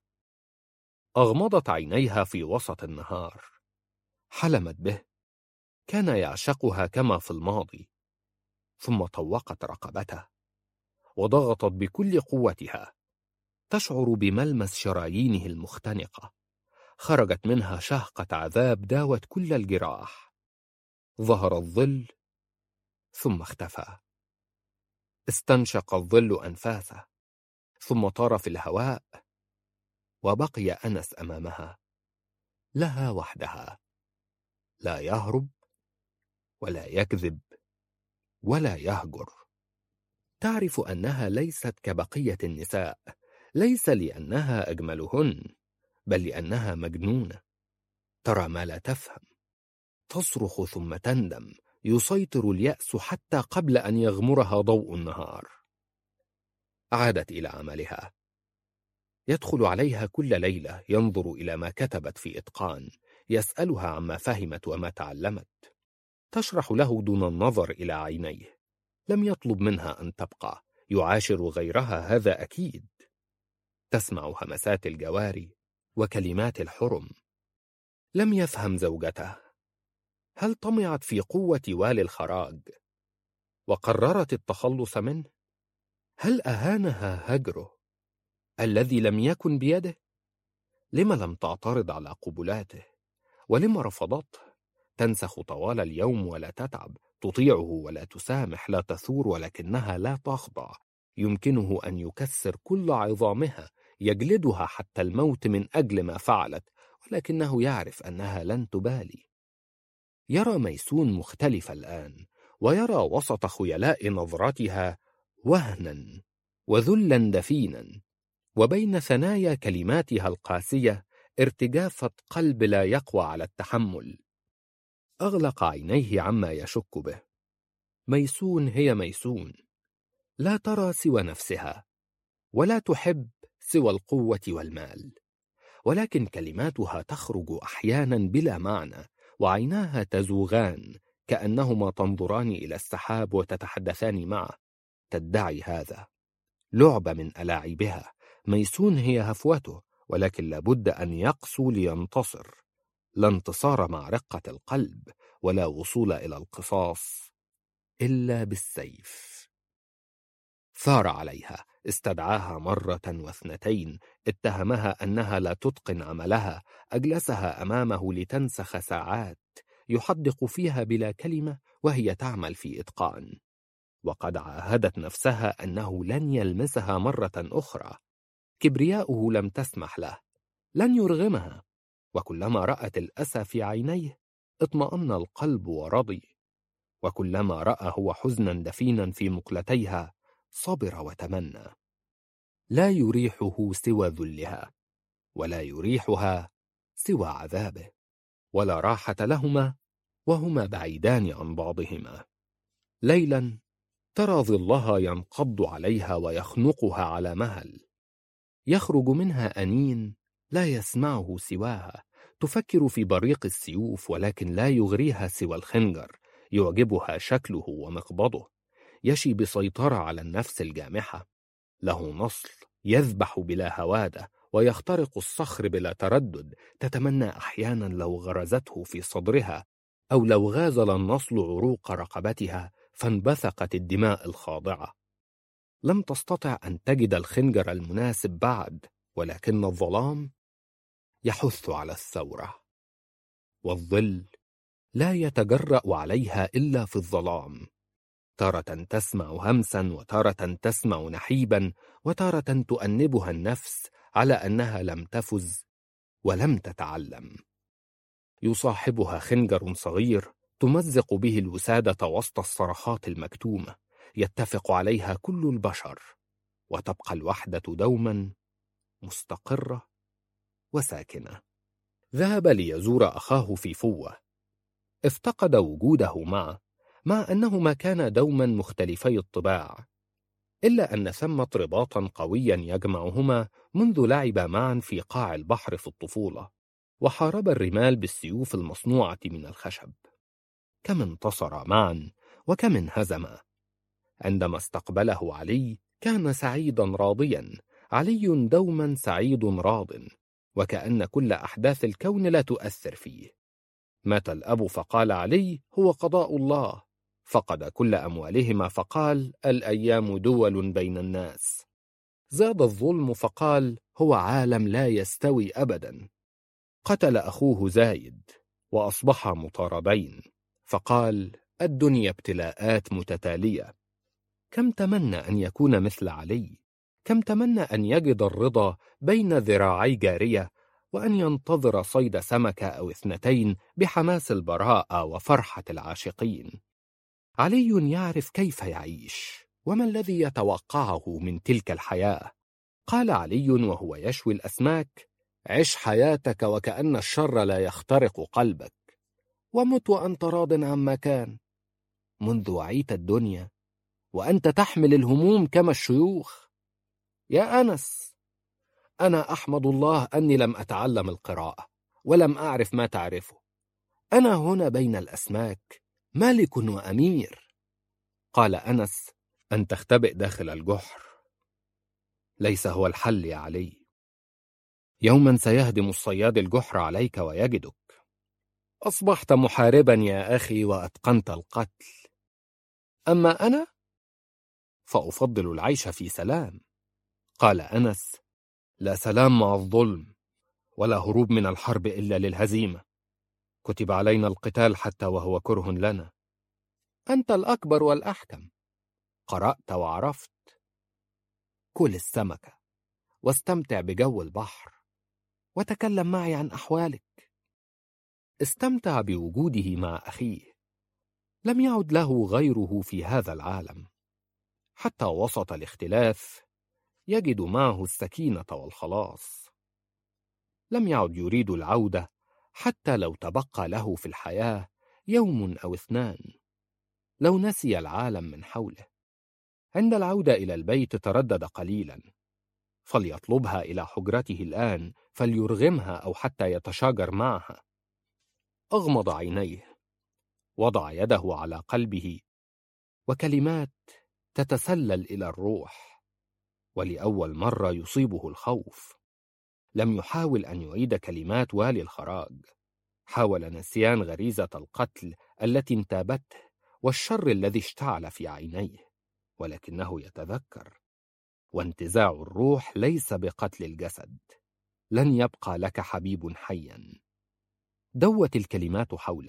أغمضت عينيها في وسط النهار. حلمت به. كان يعشقها كما في الماضي. ثم طوقت رقبته وضغطت بكل قوتها، تشعر بملمس شرايينه المختنقة. خرجت منها شهقة عذاب داوت كل الجراح. ظهر الظل ثم اختفى. استنشق الظل أنفاسه ثم طار في الهواء، وبقي أنس أمامها، لها وحدها، لا يهرب ولا يكذب ولا يهجر. تعرف أنها ليست كبقية النساء، ليس لأنها أجملهن، بل لأنها مجنونة. ترى ما لا تفهم، تصرخ ثم تندم. يسيطر اليأس حتى قبل أن يغمرها ضوء النهار. عادت إلى عملها. يدخل عليها كل ليلة، ينظر إلى ما كتبت في إتقان، يسألها عما فهمت وما تعلمت. تشرح له دون النظر إلى عينيه. لم يطلب منها أن تبقى، يعاشر غيرها هذا أكيد. تسمع همسات الجواري وكلمات الحرم. لم يفهم زوجته. هل طمعت في قوة والي الخراج وقررت التخلص منه؟ هل أهانها هجره الذي لم يكن بيده؟ لما لم تعترض على قبلاته؟ ولما رفضته؟ تنسخ طوال اليوم ولا تتعب، تطيعه ولا تسامح، لا تثور ولكنها لا تخضع. يمكنه أن يكسر كل عظامها، يجلدها حتى الموت من أجل ما فعلت، ولكنه يعرف أنها لن تبالي. يرى ميسون مختلفة الآن، ويرى وسط خيلاء نظرتها وهنا وذلا دفينا، وبين ثنايا كلماتها القاسية ارتجافة قلب لا يقوى على التحمل. أغلق عينيه عما يشك به. ميسون هي ميسون، لا ترى سوى نفسها، ولا تحب سوى القوة والمال، ولكن كلماتها تخرج أحيانا بلا معنى، وعيناها تزوغان كأنهما تنظران إلى السحاب وتتحدثان معه. تدعي هذا، لعبة من ألاعبها. ميسون هي هفوته، ولكن لابد أن يقسو لينتصر. لا انتصار مع رقة القلب، ولا وصول إلى القصاص إلا بالسيف. ثار عليها، استدعاها مرة واثنتين، اتهمها أنها لا تتقن عملها، أجلسها أمامه لتنسخ ساعات، يحدق فيها بلا كلمة وهي تعمل في إتقان، وقد عاهدت نفسها أنه لن يلمسها مرة أخرى. كبرياؤه لم تسمح له، لن يرغمها، وكلما رأت الأسى في عينيه اطمأن القلب ورضي، وكلما رأى هو حزنا دفينا في مقلتيها صبر وتمنى. لا يريحه سوى ذلها، ولا يريحها سوى عذابه، ولا راحة لهما وهما بعيدان عن بعضهما. ليلا ترى ظلها ينقض عليها ويخنقها على مهل، يخرج منها أنين لا يسمعه سواها، تفكر في بريق السيوف ولكن لا يغريها سوى الخنجر، يعجبها شكله ومقبضه، يشي بسيطرة على النفس الجامحة، له نصل يذبح بلا هوادة ويخترق الصخر بلا تردد، تتمنى أحيانا لو غرزته في صدرها، أو لو غازل النصل عروق رقبتها فانبثقت الدماء الخاضعة. لم تستطع أن تجد الخنجر المناسب بعد، ولكن الظلام يحث على الثورة، والظل لا يتجرأ عليها إلا في الظلام. تارة تسمع همسا، وتارة تسمع نحيبا، وتارة تؤنبها النفس على أنها لم تفز ولم تتعلم. يصاحبها خنجر صغير تمزق به الوسادة وسط الصرخات المكتومة، يتفق عليها كل البشر، وتبقى الوحدة دوما مستقرة وساكنة. ذهب ليزور أخاه في فوة، افتقد وجوده معه، مع أنهما كانا دوما مختلفي الطباع، إلا أن ثمة رباطا قويا يجمعهما منذ لعبا معا في قاع البحر في الطفولة، وحارب الرمال بالسيوف المصنوعة من الخشب. كم انتصرا معا وكم انهزما. عندما استقبله علي كان سعيدا راضيا، علي دوما سعيد راض، وكأن كل أحداث الكون لا تؤثر فيه. مات الأب فقال علي هو قضاء الله، فقد كل أموالهما فقال الأيام دول بين الناس، زاد الظلم فقال هو عالم لا يستوي أبدا، قتل أخوه زايد وأصبحا مطاردين، فقال الدنيا ابتلاءات متتالية. كم تمنى أن يكون مثل علي، كم تمنى أن يجد الرضا بين ذراعي جارية، وأن ينتظر صيد سمكة أو اثنتين بحماس البراءة وفرحة العاشقين. علي يعرف كيف يعيش وما الذي يتوقعه من تلك الحياة. قال علي وهو يشوي الأسماك عش حياتك وكأن الشر لا يخترق قلبك، ومت وأنت راض عما كان. منذ وعيت الدنيا وأنت تحمل الهموم كما الشيوخ. يا أنس، أنا أحمد الله أني لم أتعلم القراءة ولم أعرف ما تعرفه. أنا هنا بين الأسماك ملك وأمير. قال أنس أن تختبئ داخل الجحر ليس هو الحل يا علي. يوما سيهدم الصياد الجحر عليك ويجدك. أصبحت محاربا يا أخي وأتقنت القتل، أما أنا فأفضل العيش في سلام. قال أنس لا سلام مع الظلم، ولا هروب من الحرب إلا للهزيمة. كتب علينا القتال حتى وهو كره لنا. أنت الأكبر والأحكم، قرأت وعرفت. كل السمكة واستمتع بجو البحر، وتكلم معي عن أحوالك. استمتع بوجوده مع أخيه، لم يعد له غيره في هذا العالم. حتى وسط الاختلاف يجد معه السكينة والخلاص. لم يعد يريد العودة حتى لو تبقى له في الحياة يوم أو اثنان، لو نسي العالم من حوله. عند العودة إلى البيت تردد قليلا، فليطلبها إلى حجرته الآن، فليرغمها أو حتى يتشاجر معها. أغمض عينيه، وضع يده على قلبه، وكلمات تتسلل إلى الروح. ولأول مرة يصيبه الخوف. لم يحاول أن يعيد كلمات والي الخراج، حاول نسيان غريزة القتل التي انتابته والشر الذي اشتعل في عينيه، ولكنه يتذكر، وانتزاع الروح ليس بقتل الجسد. لن يبقى لك حبيب حيا. دوت الكلمات حوله،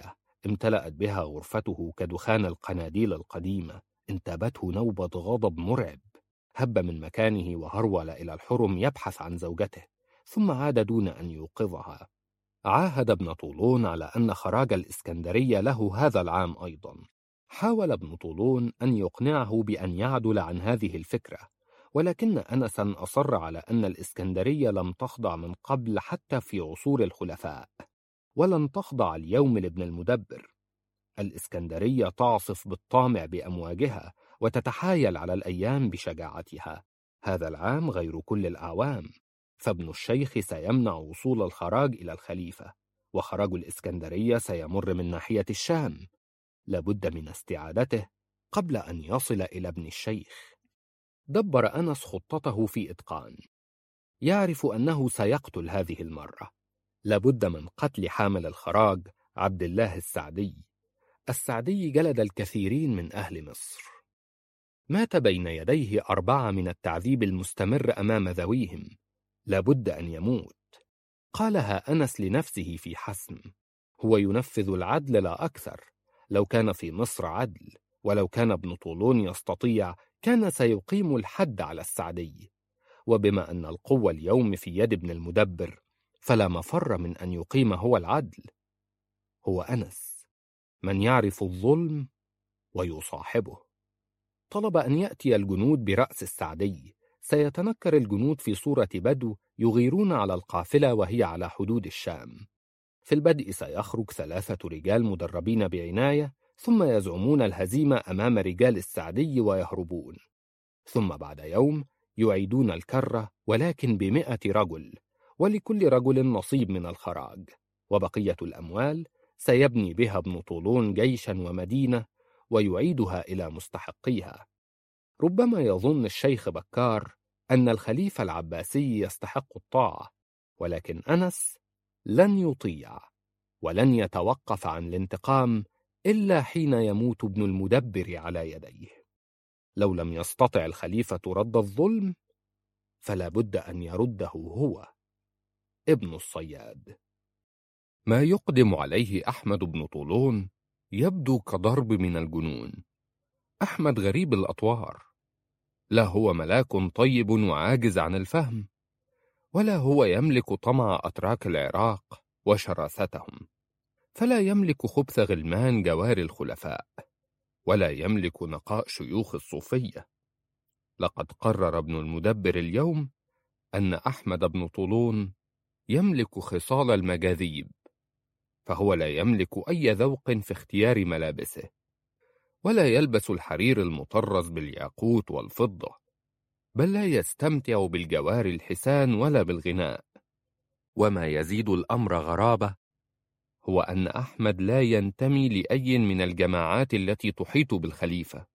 امتلأت بها غرفته كدخان القناديل القديمة. انتابته نوبة غضب مرعب، هب من مكانه وهرول إلى الحرم يبحث عن زوجته، ثم عاد دون أن يوقظها. عاهد ابن طولون على أن خراج الإسكندرية له هذا العام أيضا. حاول ابن طولون أن يقنعه بأن يعدل عن هذه الفكرة، ولكن أنسا أصر على أن الإسكندرية لم تخضع من قبل حتى في عصور الخلفاء، ولن تخضع اليوم لابن المدبر. الإسكندرية تعصف بالطامع بأمواجها، وتتحايل على الأيام بشجاعتها. هذا العام غير كل الأعوام، فابن الشيخ سيمنع وصول الخراج إلى الخليفة، وخراج الإسكندرية سيمر من ناحية الشام. لابد من استعادته قبل أن يصل إلى ابن الشيخ. دبر أنس خطته في إتقان. يعرف أنه سيقتل هذه المرة. لابد من قتل حامل الخراج عبد الله السعدي. السعدي جلد الكثيرين من أهل مصر. مات بين يديه أربعة من التعذيب المستمر أمام ذويهم. لابد أن يموت. قالها أنس لنفسه في حسم. هو ينفذ العدل لا أكثر. لو كان في مصر عدل، ولو كان ابن طولون يستطيع، كان سيقيم الحد على السعدي. وبما أن القوة اليوم في يد ابن المدبر، فلا مفر من أن يقيم هو العدل. هو أنس من يعرف الظلم ويصاحبه. طلب أن يأتي الجنود برأس السعدي. سيتنكر الجنود في صورة بدو يغيرون على القافلة وهي على حدود الشام. في البدء سيخرج ثلاثة رجال مدربين بعناية، ثم يزعمون الهزيمة أمام رجال السعدي ويهربون. ثم بعد يوم يعيدون الكرة، ولكن بمئة رجل، ولكل رجل نصيب من الخراج، وبقية الأموال سيبني بها ابن طولون جيشا ومدينة ويعيدها إلى مستحقيها. ربما يظن الشيخ بكار أن الخليفة العباسي يستحق الطاعة، ولكن أنس لن يطيع ولن يتوقف عن الانتقام إلا حين يموت ابن المدبر على يديه. لو لم يستطع الخليفة رد الظلم، فلا بد أن يرده هو ابن الصياد. ما يقدم عليه أحمد بن طولون يبدو كضرب من الجنون. أحمد غريب الأطوار، لا هو ملاك طيب وعاجز عن الفهم، ولا هو يملك طمع أتراك العراق وشراستهم، فلا يملك خبث غلمان جوار الخلفاء، ولا يملك نقاء شيوخ الصوفية. لقد قرر ابن المدبر اليوم أن أحمد بن طولون يملك خصال المجاذيب، فهو لا يملك أي ذوق في اختيار ملابسه، ولا يلبس الحرير المطرز بالياقوت والفضة، بل لا يستمتع بالجوار الحسان ولا بالغناء. وما يزيد الأمر غرابة هو أن أحمد لا ينتمي لأي من الجماعات التي تحيط بالخليفة،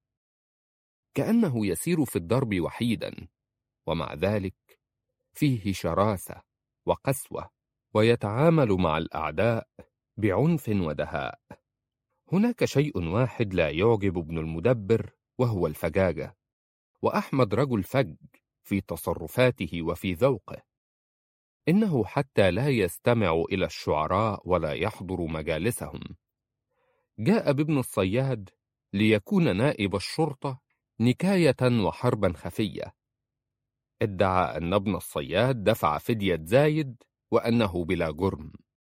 كأنه يسير في الدرب وحيدا، ومع ذلك فيه شراسة وقسوة، ويتعامل مع الأعداء بعنف ودهاء. هناك شيء واحد لا يعجب ابن المدبر، وهو الفجاجة، وأحمد رجل فج في تصرفاته وفي ذوقه. إنه حتى لا يستمع إلى الشعراء ولا يحضر مجالسهم. جاء بابن الصياد ليكون نائب الشرطة نكاية وحربا خفية. ادعى أن ابن الصياد دفع فدية زايد وأنه بلا جرم.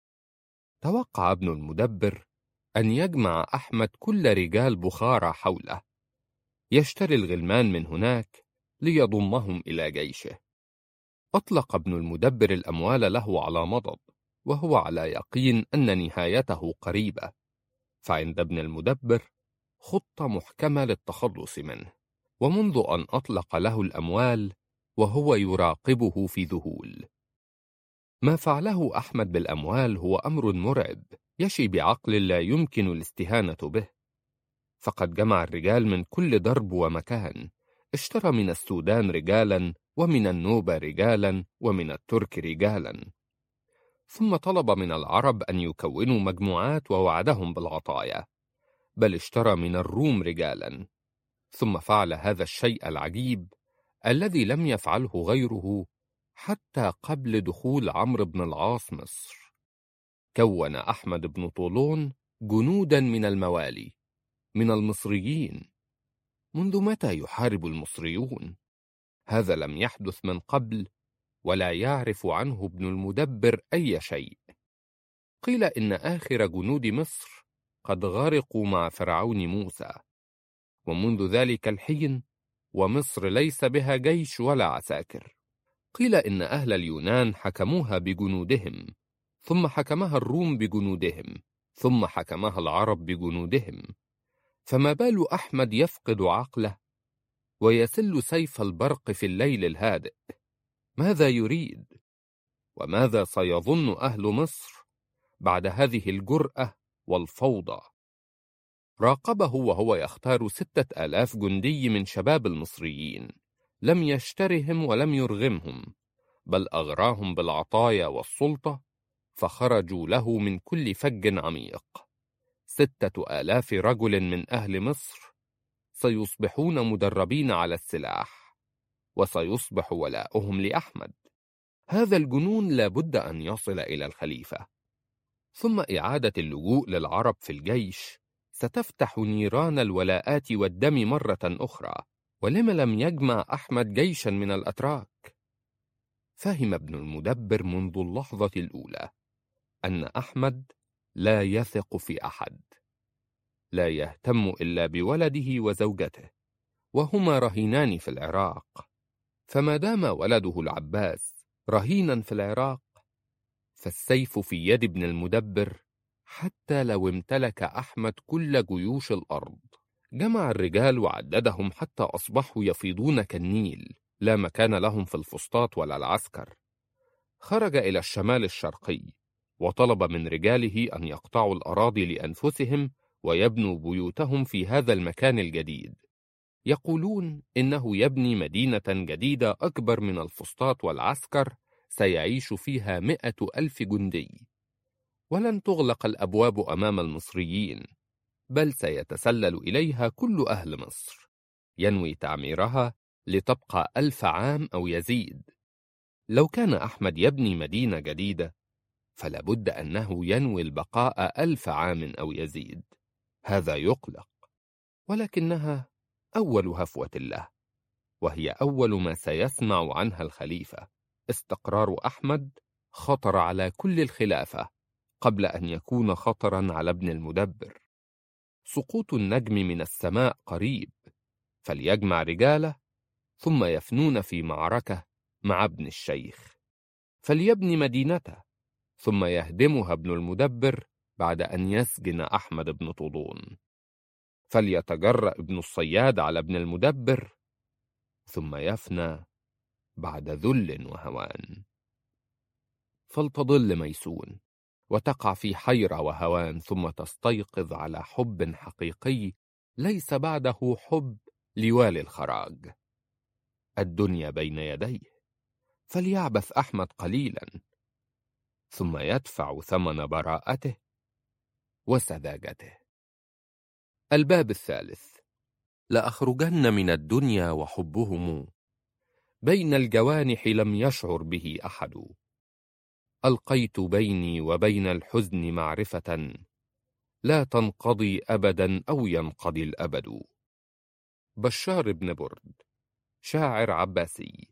توقع ابن المدبر أن يجمع أحمد كل رجال بخارى حوله، يشتري الغلمان من هناك ليضمهم إلى جيشه. أطلق ابن المدبر الأموال له على مضض، وهو على يقين أن نهايته قريبة، فعند ابن المدبر خطة محكمة للتخلص منه، ومنذ أن أطلق له الأموال وهو يراقبه في ذهول. ما فعله أحمد بالأموال هو أمر مرعب يشي بعقل لا يمكن الاستهانة به. فقد جمع الرجال من كل درب ومكان، اشترى من السودان رجالا، ومن النوبة رجالا، ومن الترك رجالا، ثم طلب من العرب أن يكونوا مجموعات ووعدهم بالعطايا، بل اشترى من الروم رجالا. ثم فعل هذا الشيء العجيب الذي لم يفعله غيره حتى قبل دخول عمرو بن العاص مصر. كون أحمد بن طولون جنودا من الموالي من المصريين. منذ متى يحارب المصريون؟ هذا لم يحدث من قبل، ولا يعرف عنه ابن المدبر أي شيء. قيل إن آخر جنود مصر قد غرقوا مع فرعون موسى، ومنذ ذلك الحين ومصر ليس بها جيش ولا عساكر. قيل إن أهل اليونان حكموها بجنودهم، ثم حكمها الروم بجنودهم، ثم حكمها العرب بجنودهم. فما بال أحمد يفقد عقله ويسل سيف البرق في الليل الهادئ؟ ماذا يريد؟ وماذا سيظن أهل مصر بعد هذه الجرأة والفوضى؟ راقبه وهو يختار ستة آلاف جندي من شباب المصريين، لم يشترهم ولم يرغمهم، بل أغراهم بالعطايا والسلطة، فخرجوا له من كل فج عميق. ستة آلاف رجل من أهل مصر سيصبحون مدربين على السلاح، وسيصبح ولاؤهم لأحمد. هذا الجنون لا بد أن يصل إلى الخليفة. ثم إعادة اللجوء للعرب في الجيش ستفتح نيران الولاءات والدم مرة أخرى. ولم لم يجمع أحمد جيشا من الأتراك؟ فهم ابن المدبر منذ اللحظة الأولى أن أحمد لا يثق في أحد، لا يهتم إلا بولده وزوجته، وهما رهينان في العراق. فما دام ولده العباس رهينا في العراق، فالسيف في يد ابن المدبر، حتى لو امتلك أحمد كل جيوش الأرض. جمع الرجال وعددهم حتى أصبحوا يفيضون كالنيل، لا مكان لهم في الفسطاط ولا العسكر. خرج إلى الشمال الشرقي، وطلب من رجاله أن يقطعوا الأراضي لأنفسهم ويبنوا بيوتهم في هذا المكان الجديد. يقولون إنه يبني مدينة جديدة أكبر من الفسطاط والعسكر، سيعيش فيها مئة ألف جندي، ولن تغلق الأبواب أمام المصريين، بل سيتسلل إليها كل أهل مصر. ينوي تعميرها لتبقى ألف عام أو يزيد. لو كان أحمد يبني مدينة جديدة، فلابد أنه ينوي البقاء ألف عام أو يزيد. هذا يقلق، ولكنها أول هفوة له، وهي أول ما سيسمع عنها الخليفة. استقرار أحمد خطر على كل الخلافة قبل أن يكون خطرا على ابن المدبر. سقوط النجم من السماء قريب، فليجمع رجاله ثم يفنون في معركة مع ابن الشيخ. فليبني مدينته ثم يهدمها ابن المدبر بعد أن يسجن أحمد بن طولون. فليتجرأ ابن الصياد على ابن المدبر ثم يفنى بعد ذل وهوان. فلتضل ميسون وتقع في حيرة وهوان، ثم تستيقظ على حب حقيقي ليس بعده حب لوالي الخراج. الدنيا بين يديه، فليعبث أحمد قليلا ثم يدفع ثمن براءته وسذاجته. الباب الثالث. لأخرجن من الدنيا وحبهم بين الجوانح لم يشعر به أحد. ألقيت بيني وبين الحزن معرفة لا تنقضي أبدا أو ينقضي الأبد. بشار بن برد، شاعر عباسي.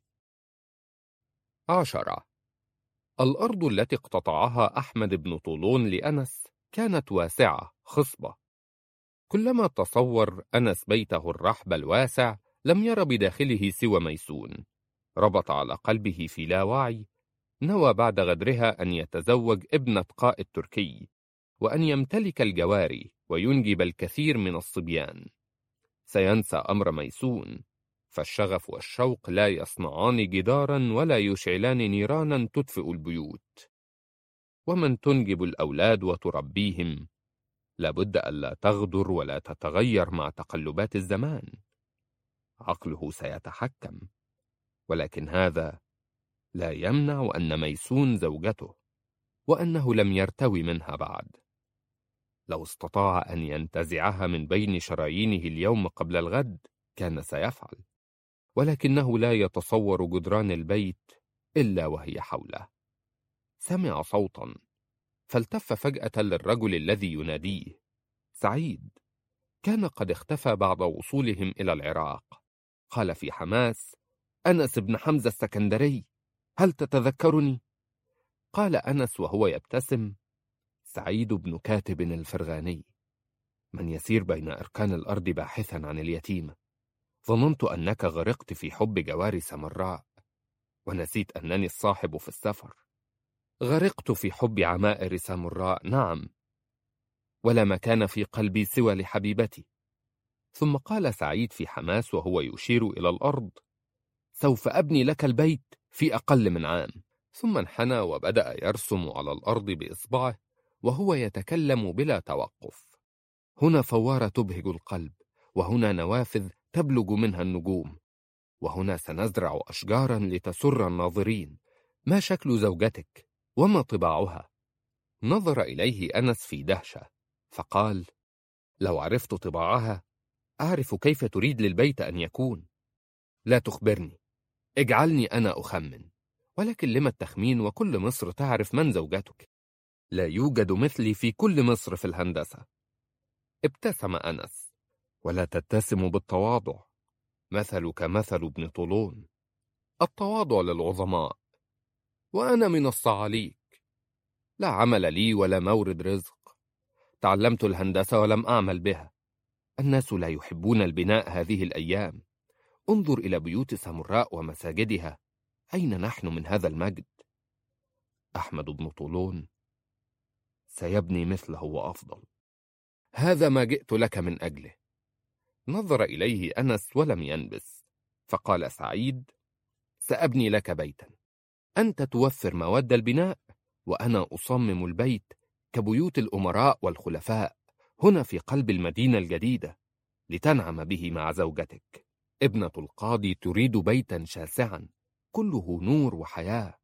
عشرة. الأرض التي اقتطعها أحمد بن طولون لأنس كانت واسعة خصبة. كلما تصور أنس بيته الرحب الواسع لم ير بداخله سوى ميسون. ربط على قلبه في لا وعي، نوى بعد غدرها أن يتزوج ابنة قائد تركي، وأن يمتلك الجواري وينجب الكثير من الصبيان. سينسى أمر ميسون، فالشغف والشوق لا يصنعان جدارا ولا يشعلان نيرانا تدفئ البيوت. ومن تنجب الأولاد وتربيهم لابد ألا تغدر ولا تتغير مع تقلبات الزمان. عقله سيتحكم، ولكن هذا لا يمنع أن ميسون زوجته، وأنه لم يرتوي منها بعد. لو استطاع أن ينتزعها من بين شرايينه اليوم قبل الغد كان سيفعل، ولكنه لا يتصور جدران البيت إلا وهي حوله. سمع صوتا، فالتف فجأة للرجل الذي يناديه، سعيد كان قد اختفى بعد وصولهم إلى العراق. قال في حماس: أنس بن حمزة السكندري، هل تتذكرني؟ قال أنس وهو يبتسم: سعيد بن كاتب الفرغاني، من يسير بين أركان الأرض باحثا عن اليتيم. ظننت أنك غرقت في حب جوار سمراء، ونسيت أنني الصاحب في السفر. غرقت في حب عمائر سامراء، نعم، ولا مكان في قلبي سوى لحبيبتي. ثم قال سعيد في حماس وهو يشير إلى الأرض: سوف أبني لك البيت في أقل من عام. ثم انحنى وبدأ يرسم على الأرض بإصبعه وهو يتكلم بلا توقف: هنا فوارة تبهج القلب، وهنا نوافذ تبلج منها النجوم، وهنا سنزرع أشجارا لتسر الناظرين. ما شكل زوجتك؟ وما طباعها؟ نظر إليه أنس في دهشة فقال: لو عرفت طباعها أعرف كيف تريد للبيت أن يكون. لا تخبرني، اجعلني أنا أخمن. ولكن لما التخمين وكل مصر تعرف من زوجتك؟ لا يوجد مثلي في كل مصر في الهندسة. ابتسم أنس: ولا تتسم بالتواضع، مثلك مثل ابن طولون. التواضع للعظماء، وأنا من الصعاليك، لا عمل لي ولا مورد رزق. تعلمت الهندسة ولم أعمل بها. الناس لا يحبون البناء هذه الأيام. انظر إلى بيوت سامراء ومساجدها، أين نحن من هذا المجد؟ أحمد بن طولون سيبني مثله وأفضل. هذا ما جئت لك من أجله. نظر إليه أنس ولم ينبس، فقال سعيد: سأبني لك بيتا، أنت توفر مواد البناء وأنا أصمم البيت كبيوت الأمراء والخلفاء هنا في قلب المدينة الجديدة، لتنعم به مع زوجتك. ابنة القاضي تريد بيتا شاسعا كله نور وحياة.